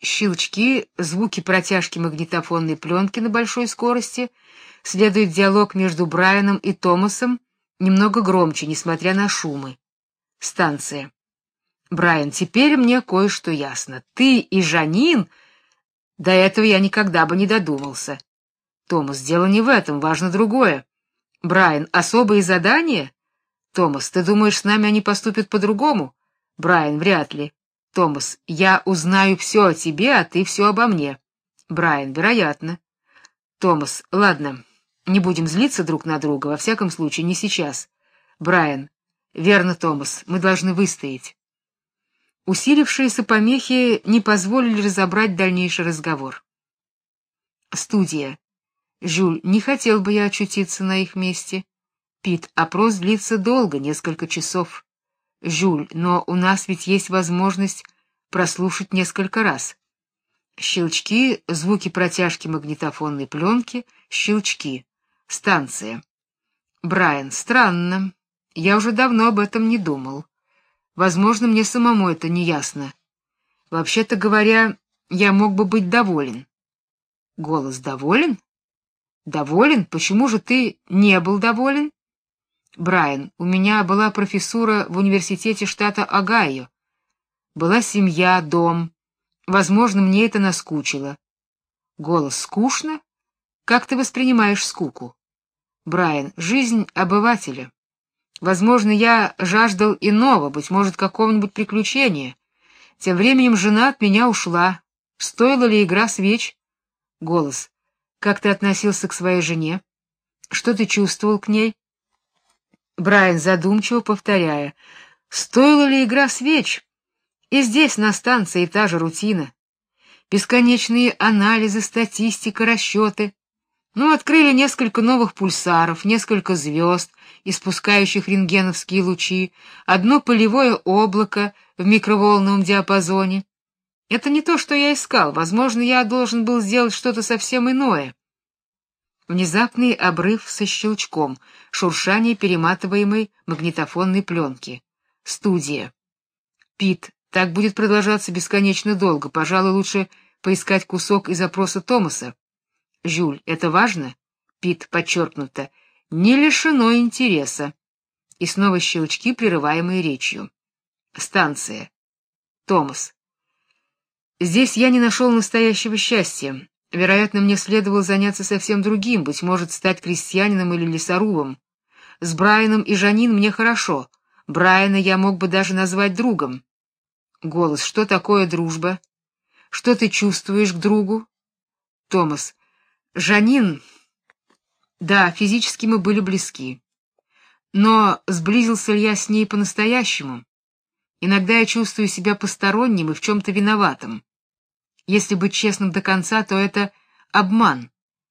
Щелчки, звуки протяжки магнитофонной пленки на большой скорости, следует диалог между Брайаном и Томасом, немного громче, несмотря на шумы. Станция. Брайан, теперь мне кое-что ясно. Ты и Жанин... До этого я никогда бы не додумался. Томас, дело не в этом, важно другое. Брайан, особые задания? Томас, ты думаешь, с нами они поступят по-другому? Брайан, вряд ли. Томас, я узнаю все о тебе, а ты все обо мне. Брайан, вероятно. Томас, ладно, не будем злиться друг на друга, во всяком случае, не сейчас. Брайан, верно, Томас, мы должны выстоять. Усилившиеся помехи не позволили разобрать дальнейший разговор. Студия. Жюль, не хотел бы я очутиться на их месте. Пит, опрос длится долго, несколько часов. Жюль, но у нас ведь есть возможность прослушать несколько раз. Щелчки, звуки протяжки магнитофонной пленки, щелчки. Станция. Брайан, странно. Я уже давно об этом не думал. Возможно, мне самому это не ясно. Вообще-то говоря, я мог бы быть доволен. Голос, доволен? Доволен? Почему же ты не был доволен? Брайан, у меня была профессура в университете штата Огайо. Была семья, дом. Возможно, мне это наскучило. Голос, скучно? Как ты воспринимаешь скуку? Брайан, жизнь обывателя. Возможно, я жаждал иного, быть может, какого-нибудь приключения. Тем временем жена от меня ушла. Стоила ли игра свеч? Голос. Как ты относился к своей жене? Что ты чувствовал к ней? Брайан, задумчиво повторяя. Стоила ли игра свеч? И здесь, на станции, та же рутина. Бесконечные анализы, статистика, расчеты. Ну, открыли несколько новых пульсаров, несколько звезд, испускающих рентгеновские лучи, одно полевое облако в микроволновом диапазоне. Это не то, что я искал. Возможно, я должен был сделать что-то совсем иное. Внезапный обрыв со щелчком, шуршание перематываемой магнитофонной пленки. Студия. Пит, так будет продолжаться бесконечно долго. Пожалуй, лучше поискать кусок из опроса Томаса. Жюль, это важно? Пит, подчеркнуто, не лишено интереса. И снова щелчки, прерываемые речью. Станция. Томас. Здесь я не нашел настоящего счастья. Вероятно, мне следовало заняться совсем другим, быть может, стать крестьянином или лесорубом. С Брайаном и Жанин мне хорошо. Брайана я мог бы даже назвать другом. Голос, что такое дружба? Что ты чувствуешь к другу? Томас. Жанин, да, физически мы были близки. Но сблизился ли я с ней по-настоящему? Иногда я чувствую себя посторонним и в чем-то виноватым. Если быть честным до конца, то это обман.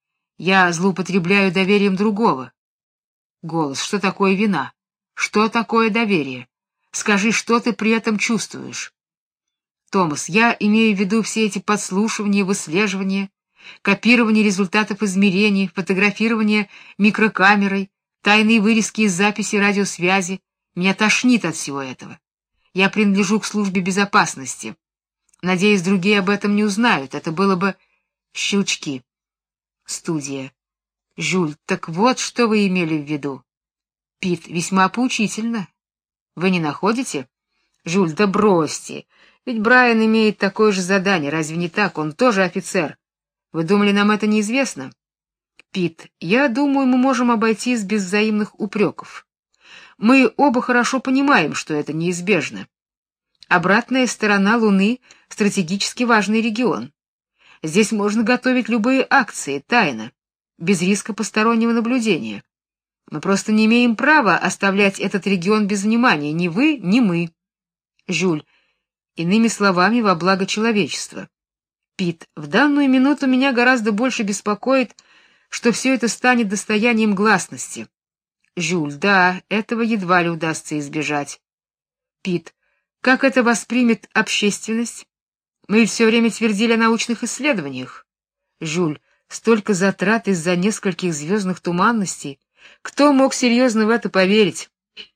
Я злоупотребляю доверием другого. Голос, что такое вина? Что такое доверие? Скажи, что ты при этом чувствуешь? Томас, я имею в виду все эти подслушивания, выслеживания, копирование результатов измерений, фотографирование микрокамерой, тайные вырезки из записи радиосвязи. Меня тошнит от всего этого. Я принадлежу к службе безопасности. Надеюсь, другие об этом не узнают. Это было бы... Щелчки. Студия. Жюль, так вот, что вы имели в виду. Пит, весьма поучительно. Вы не находите? Жюль, да бросьте. Ведь Брайан имеет такое же задание, разве не так? Он тоже офицер. Вы думали, нам это неизвестно? Пит, я думаю, мы можем обойтись без взаимных упреков. Мы оба хорошо понимаем, что это неизбежно. Обратная сторона Луны — стратегически важный регион. Здесь можно готовить любые акции, тайно, без риска постороннего наблюдения. Мы просто не имеем права оставлять этот регион без внимания, ни вы, ни мы. Жюль, иными словами, во благо человечества. Пит, в данную минуту меня гораздо больше беспокоит, что все это станет достоянием гласности. Жюль, да, этого едва ли удастся избежать. Пит, как это воспримет общественность? Мы ведь все время твердили о научных исследованиях. Жюль, столько затрат из-за нескольких звездных туманностей. Кто мог серьезно в это поверить?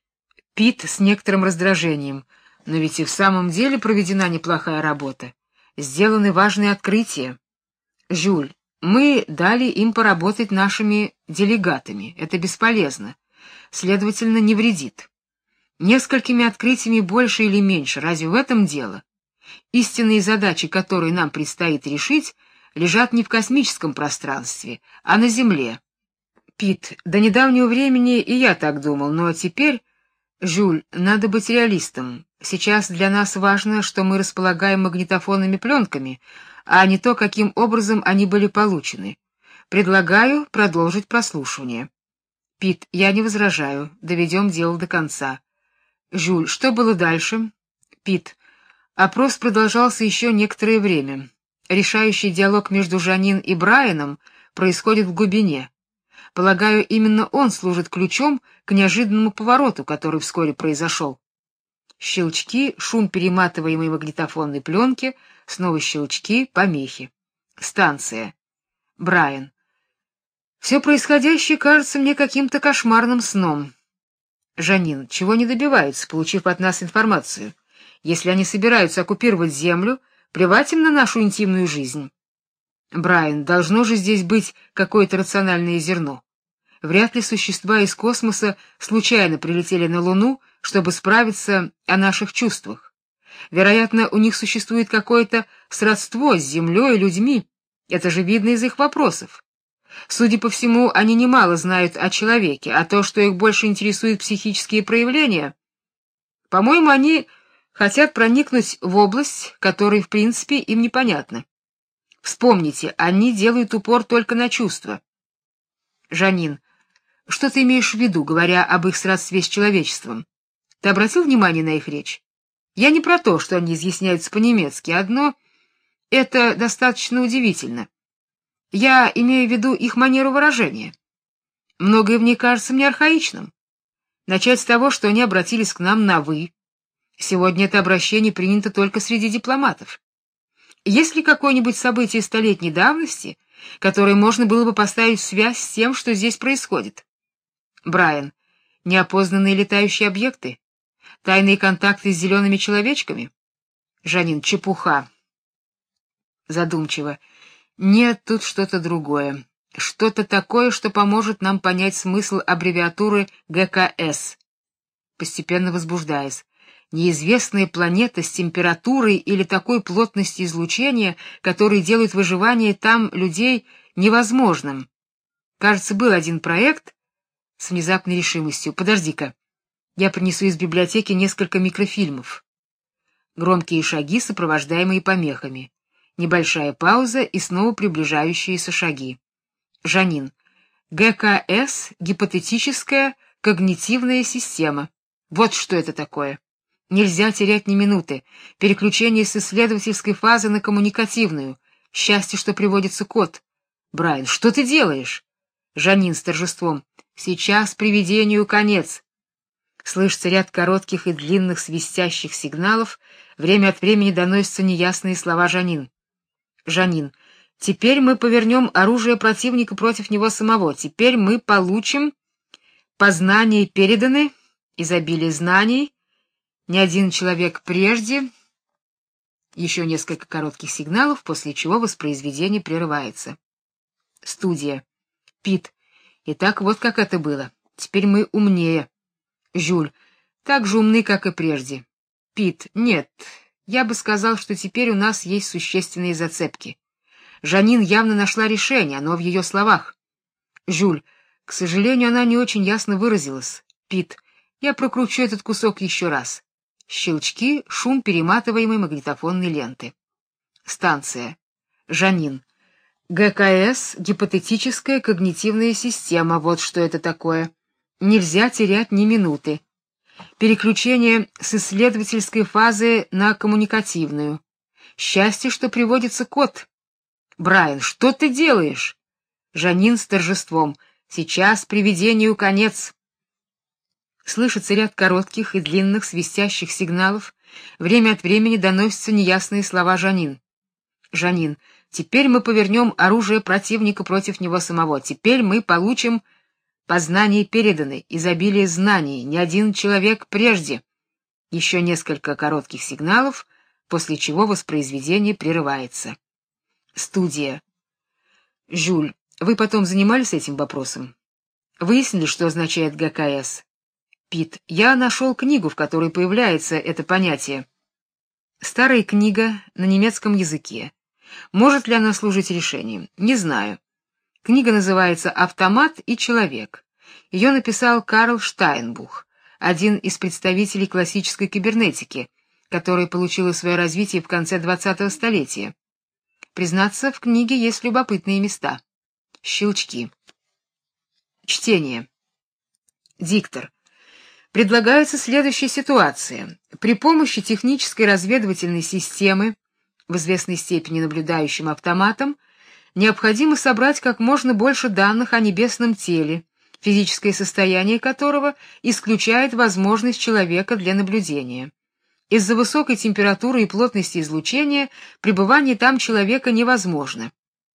Пит с некоторым раздражением. Но ведь и в самом деле проведена неплохая работа. Сделаны важные открытия. Жюль, мы дали им поработать нашими делегатами. Это бесполезно. Следовательно, не вредит. Несколькими открытиями больше или меньше, разве в этом дело? Истинные задачи, которые нам предстоит решить, лежат не в космическом пространстве, а на Земле. Пит, до недавнего времени и я так думал, но теперь, Жюль, надо быть реалистом. Сейчас для нас важно, что мы располагаем магнитофонными пленками, а не то, каким образом они были получены. Предлагаю продолжить прослушивание. Пит, я не возражаю. Доведем дело до конца. Жюль, что было дальше? Пит, опрос продолжался еще некоторое время. Решающий диалог между Жанин и Брайаном происходит в глубине. Полагаю, именно он служит ключом к неожиданному повороту, который вскоре произошел. Щелчки, шум перематываемой магнитофонной пленки, снова щелчки, помехи. Станция. Брайан. Все происходящее кажется мне каким-то кошмарным сном. Жанин. Чего они добиваются, получив от нас информацию? Если они собираются оккупировать Землю, плевать им на нашу интимную жизнь. Брайан. Должно же здесь быть какое-то рациональное зерно. Вряд ли существа из космоса случайно прилетели на Луну, чтобы справиться о наших чувствах. Вероятно, у них существует какое-то сродство с Землей и людьми. Это же видно из их вопросов. Судя по всему, они немало знают о человеке, а то, что их больше интересует психические проявления. По-моему, они хотят проникнуть в область, которая, в принципе, им непонятна. Вспомните, они делают упор только на чувства. Жанин, что ты имеешь в виду, говоря об их сродстве с человечеством? Ты обратил внимание на их речь? Я не про то, что они изъясняются по-немецки, одно это достаточно удивительно. Я имею в виду их манеру выражения. Многое в ней кажется мне архаичным. Начать с того, что они обратились к нам на «вы». Сегодня это обращение принято только среди дипломатов. Есть ли какое-нибудь событие столетней давности, которое можно было бы поставить в связь с тем, что здесь происходит? Брайан. Неопознанные летающие объекты? Тайные контакты с зелеными человечками? Жанин. Чепуха. Задумчиво. Нет, тут что-то другое. Что-то такое, что поможет нам понять смысл аббревиатуры ГКС. Постепенно возбуждаясь. Неизвестная планета с температурой или такой плотностью излучения, которые делают выживание там людей невозможным. Кажется, был один проект с внезапной решимостью. Подожди-ка. Я принесу из библиотеки несколько микрофильмов. Громкие шаги, сопровождаемые помехами. Небольшая пауза и снова приближающиеся шаги. Жанин. ГКС гипотетическая когнитивная система. Вот что это такое. Нельзя терять ни минуты. Переключение с исследовательской фазы на коммуникативную. Счастье, что приводится код. Брайан, что ты делаешь? Жанин с торжеством. Сейчас привидению конец. Слышится ряд коротких и длинных свистящих сигналов. Время от времени доносятся неясные слова Жанин. Жанин. Теперь мы повернем оружие противника против него самого. Теперь мы получим познания переданы, изобилие знаний. Ни один человек прежде. Еще несколько коротких сигналов, после чего воспроизведение прерывается. Студия. Пит. Итак, вот как это было. Теперь мы умнее. Жюль. Так же умны, как и прежде. Пит. Нет. Я бы сказал, что теперь у нас есть существенные зацепки. Жанин явно нашла решение, оно в ее словах. Жюль. К сожалению, она не очень ясно выразилась. Пит. Я прокручу этот кусок еще раз. Щелчки, шум перематываемой магнитофонной ленты. Станция. Жанин. ГКС гипотетическая когнитивная система. Вот что это такое. Нельзя терять ни минуты. Переключение с исследовательской фазы на коммуникативную. Счастье, что приводится код. Брайан, что ты делаешь? Жанин с торжеством. Сейчас привидению конец. Слышится ряд коротких и длинных свистящих сигналов. Время от времени доносятся неясные слова Жанин. Жанин. Теперь мы повернем оружие противника против него самого. Теперь мы получим познания переданы, изобилие знаний, ни один человек прежде. Еще несколько коротких сигналов, после чего воспроизведение прерывается. Студия. Жюль, вы потом занимались этим вопросом? Выяснили, что означает ГКС? Пит, я нашел книгу, в которой появляется это понятие. Старая книга на немецком языке. Может ли она служить решением? Не знаю. Книга называется «Автомат и человек». Ее написал Карл Штайнбух, один из представителей классической кибернетики, которая получила свое развитие в конце 20-го столетия. Признаться, в книге есть любопытные места. Щелчки. Чтение. Диктор. Предлагается следующая ситуация. При помощи технической разведывательной системы, в известной степени наблюдающим автоматом, необходимо собрать как можно больше данных о небесном теле, физическое состояние которого исключает возможность человека для наблюдения. Из-за высокой температуры и плотности излучения пребывание там человека невозможно.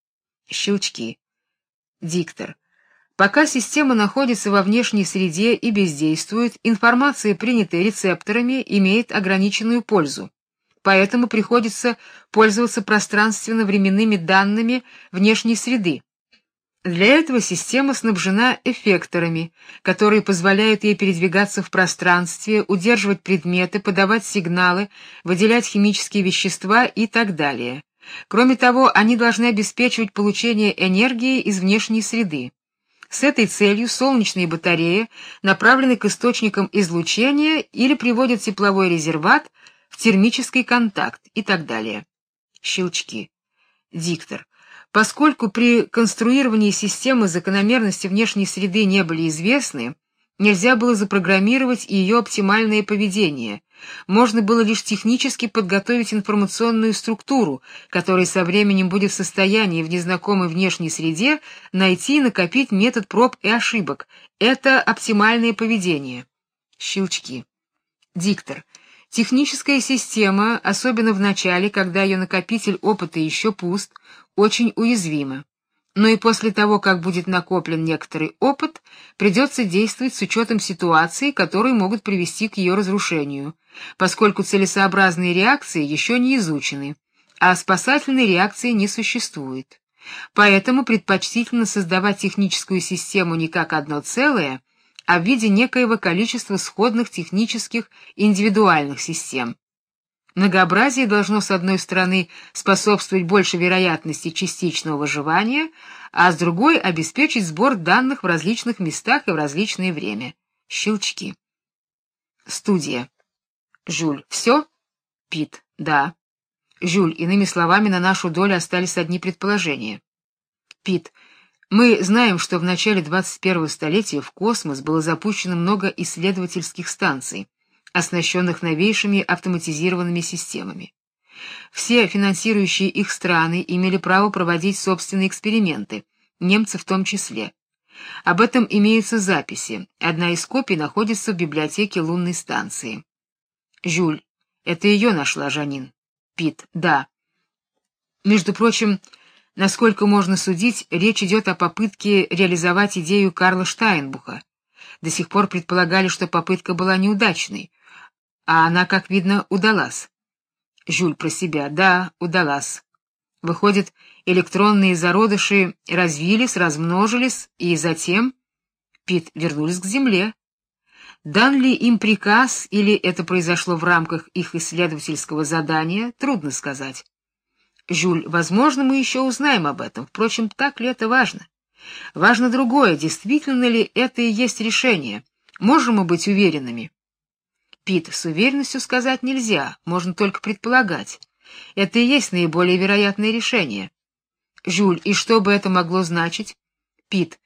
Щелчки. Диктор. Пока система находится во внешней среде и бездействует, информация, принятая рецепторами, имеет ограниченную пользу. Поэтому приходится пользоваться пространственно-временными данными внешней среды. Для этого система снабжена эффекторами, которые позволяют ей передвигаться в пространстве, удерживать предметы, подавать сигналы, выделять химические вещества и так далее. Кроме того, они должны обеспечивать получение энергии из внешней среды. С этой целью солнечные батареи направлены к источникам излучения или приводят тепловой резерват в термический контакт и так далее. Щелчки. Диктор. Поскольку при конструировании системы закономерности внешней среды не были известны, нельзя было запрограммировать ее оптимальное поведение. Можно было лишь технически подготовить информационную структуру, которая со временем будет в состоянии в незнакомой внешней среде найти и накопить метод проб и ошибок. Это оптимальное поведение. Щелчки. Диктор. Техническая система, особенно в начале, когда ее накопитель опыта еще пуст, очень уязвима. Но и после того, как будет накоплен некоторый опыт, придется действовать с учетом ситуаций, которые могут привести к ее разрушению, поскольку целесообразные реакции еще не изучены, а спасательной реакции не существует. Поэтому предпочтительно создавать техническую систему не как одно целое, а в виде некоего количества сходных технических индивидуальных систем. Многообразие должно, с одной стороны, способствовать большей вероятности частичного выживания, а с другой — обеспечить сбор данных в различных местах и в различное время. Щелчки. Студия. Жюль. Все? Пит. Да. Жюль. Иными словами, на нашу долю остались одни предположения. Пит. Мы знаем, что в начале 21-го столетия в космос было запущено много исследовательских станций, оснащенных новейшими автоматизированными системами. Все финансирующие их страны имели право проводить собственные эксперименты, немцы в том числе. Об этом имеются записи. Одна из копий находится в библиотеке лунной станции. Жюль. Это ее нашла Жанин. Пит. Да. Между прочим, насколько можно судить, речь идет о попытке реализовать идею Карла Штайнбуха. До сих пор предполагали, что попытка была неудачной, а она, как видно, удалась. Жюль про себя. Да, удалась. Выходит, электронные зародыши развились, размножились и затем, Пит, вернулись к Земле. Дан ли им приказ или это произошло в рамках их исследовательского задания, трудно сказать. Жюль, возможно, мы еще узнаем об этом. Впрочем, так ли это важно? Важно другое, действительно ли это и есть решение. Можем мы быть уверенными? Пит, с уверенностью сказать нельзя, можно только предполагать. Это и есть наиболее вероятное решение. Жюль, и что бы это могло значить? Пит,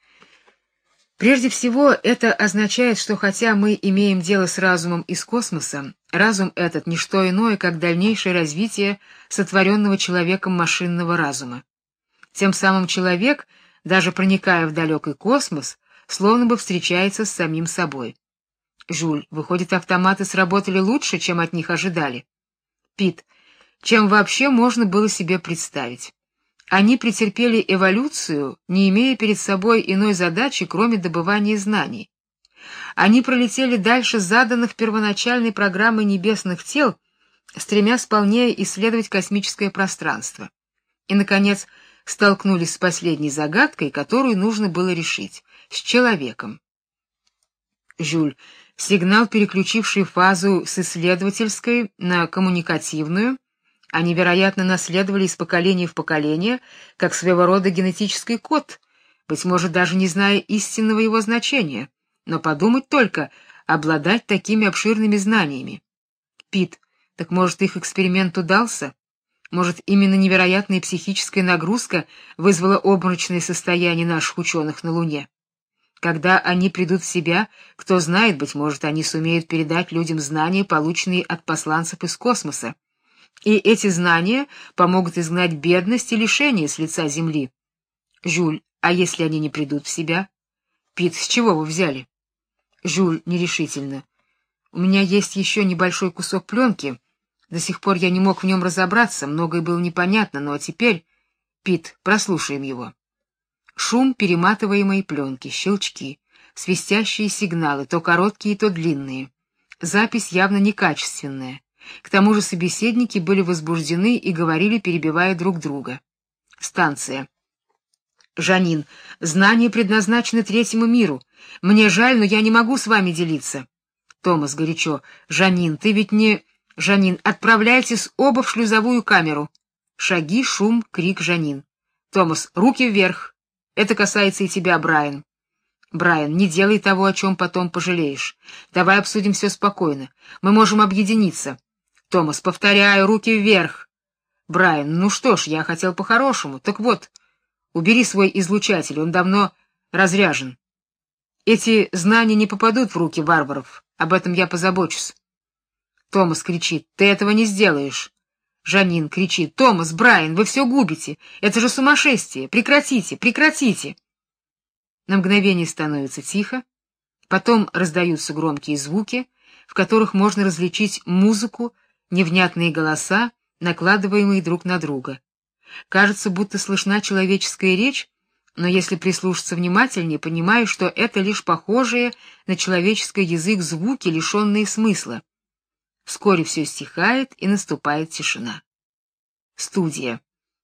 прежде всего, это означает, что хотя мы имеем дело с разумом из космоса, разум этот не что иное, как дальнейшее развитие сотворенного человеком машинного разума. Тем самым человек, даже проникая в далекий космос, словно бы встречается с самим собой. Жюль, выходит, автоматы сработали лучше, чем от них ожидали. Пит, чем вообще можно было себе представить. Они претерпели эволюцию, не имея перед собой иной задачи, кроме добывания знаний. Они пролетели дальше заданных первоначальной программой небесных тел стремясь полнее исследовать космическое пространство. И, наконец, столкнулись с последней загадкой, которую нужно было решить — с человеком. Жюль, сигнал, переключивший фазу с исследовательской на коммуникативную, они, вероятно, наследовали из поколения в поколение, как своего рода генетический код, быть может, даже не зная истинного его значения, но подумать только, обладать такими обширными знаниями. Пит, так может, их эксперимент удался? Может, именно невероятная психическая нагрузка вызвала обморочное состояние наших ученых на Луне? Когда они придут в себя, кто знает, быть может, они сумеют передать людям знания, полученные от посланцев из космоса. И эти знания помогут изгнать бедность и лишение с лица Земли. Жюль, а если они не придут в себя? Пит, с чего вы взяли? Жюль нерешительно. У меня есть еще небольшой кусок пленки. До сих пор я не мог в нем разобраться, многое было непонятно, но теперь... Пит, прослушаем его. Шум перематываемой пленки, щелчки, свистящие сигналы, то короткие, то длинные. Запись явно некачественная. К тому же собеседники были возбуждены и говорили, перебивая друг друга. Станция. Жанин, знания предназначены третьему миру. Мне жаль, но я не могу с вами делиться. Томас горячо. Жанин, ты ведь не... Жанин, отправляйтесь оба в шлюзовую камеру. Шаги, шум, крик Жанин. Томас, руки вверх. Это касается и тебя, Брайан. Брайан, не делай того, о чем потом пожалеешь. Давай обсудим все спокойно. Мы можем объединиться. Томас, повторяю, руки вверх. Брайан, ну что ж, я хотел по-хорошему. Так вот, убери свой излучатель, он давно разряжен. Эти знания не попадут в руки варваров. Об этом я позабочусь. Томас кричит: "Ты этого не сделаешь". Жанин кричит: "Томас, Брайан, вы все губите. Это же сумасшествие. Прекратите, прекратите". На мгновение становится тихо, потом раздаются громкие звуки, в которых можно различить музыку, невнятные голоса, накладываемые друг на друга. Кажется, будто слышна человеческая речь, но если прислушаться внимательнее, понимаешь, что это лишь похожие на человеческий язык звуки, лишенные смысла. Вскоре все стихает, и наступает тишина. Студия.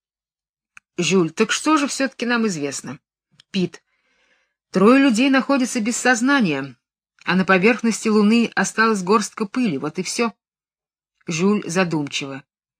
Жюль, так что же все-таки нам известно? Пит. 3 людей находятся без сознания, а на поверхности Луны осталась горстка пыли, вот и все. Жюль задумчиво.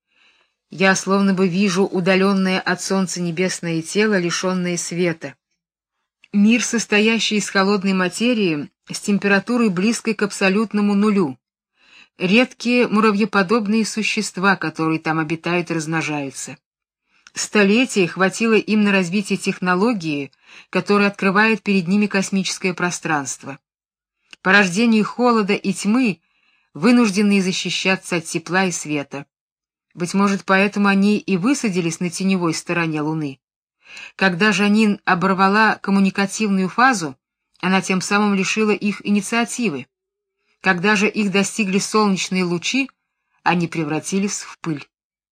Я словно бы вижу удаленное от солнца небесное тело, лишенное света. Мир, состоящий из холодной материи, с температурой близкой к абсолютному нулю. Редкие муравьеподобные существа, которые там обитают и размножаются. Столетия хватило им на развитие технологии, которая открывает перед ними космическое пространство. Порождение холода и тьмы, вынужденные защищаться от тепла и света. Быть может, поэтому они и высадились на теневой стороне Луны. Когда Жанин оборвала коммуникативную фазу, она тем самым лишила их инициативы. Когда же их достигли солнечные лучи, они превратились в пыль.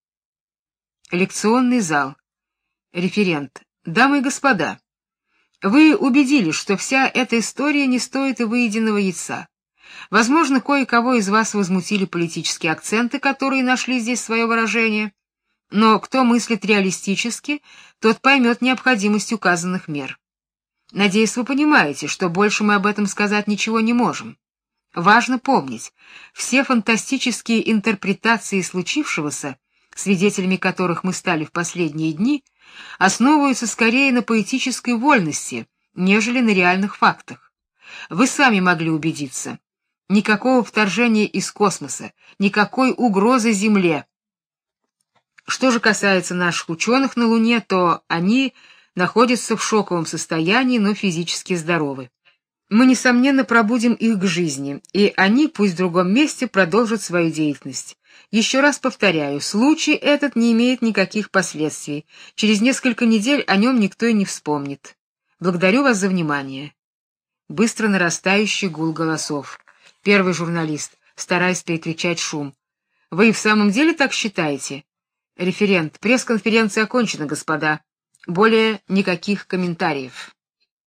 Лекционный зал. Референт. Дамы и господа, вы убедились, что вся эта история не стоит и выеденного яйца. Возможно, кое-кого из вас возмутили политические акценты, которые нашли здесь свое выражение, но кто мыслит реалистически, тот поймет необходимость указанных мер. Надеюсь, вы понимаете, что больше мы об этом сказать ничего не можем. Важно помнить, все фантастические интерпретации случившегося, свидетелями которых мы стали в последние дни, основываются скорее на поэтической вольности, нежели на реальных фактах. Вы сами могли убедиться. Никакого вторжения из космоса, никакой угрозы Земле. Что же касается наших ученых на Луне, то они находятся в шоковом состоянии, но физически здоровы. Мы, несомненно, пробудим их к жизни, и они, пусть в другом месте, продолжат свою деятельность. Еще раз повторяю, случай этот не имеет никаких последствий. Через несколько недель о нем никто и не вспомнит. Благодарю вас за внимание. Быстро нарастающий гул голосов. Первый журналист, стараясь перекричать шум. Вы и в самом деле так считаете? Референт. Пресс-конференция окончена, господа. Более никаких комментариев.